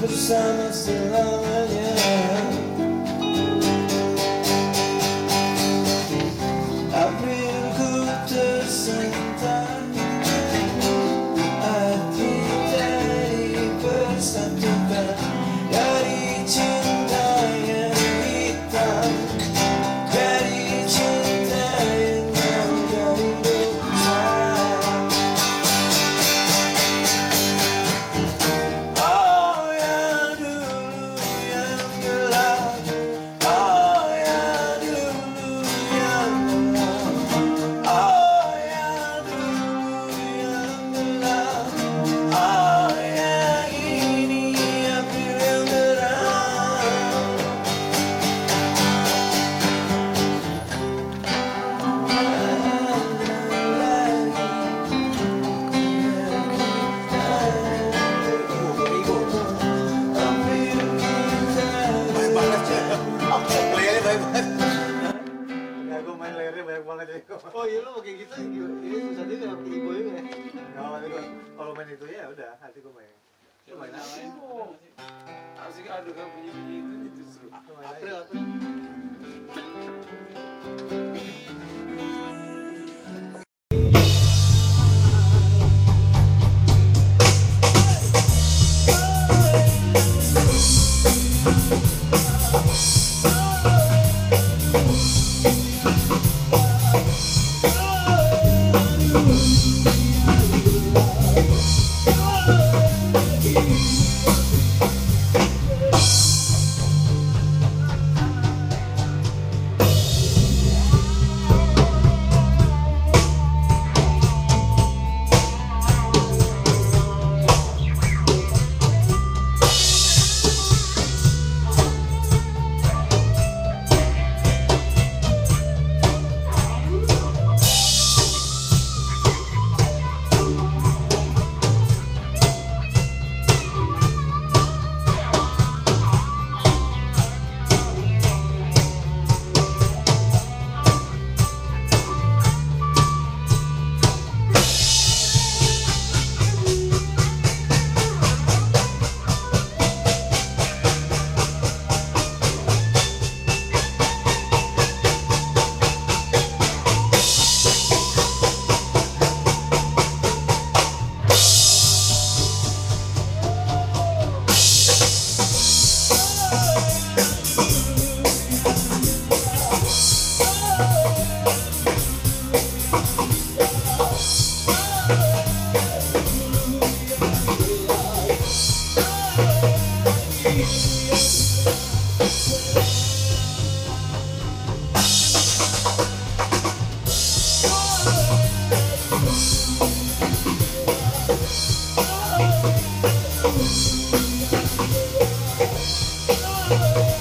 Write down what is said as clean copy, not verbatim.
bersama selamanya. Aprilku tersentak, hati dari persatukan dari cinta yang hitam, dari cinta yang dari dosa. Oh yang dulu yang gelap, oh yang dulu yang gelap, oh yang dulu yang gelap, oh yang ini April yang terang. Baik banget ya. Layarnya baik banget. Enggak, gue main layarnya banyak banget ya. Oh iya, lu mau kayak gitu, ini susah juga sama ibu juga ya. Nggak, nanti gue kalau main itu ya udah, nanti gue main. Lu main apa? Asik aduh kan bunyi itu justru. Lu main aja. April. Oh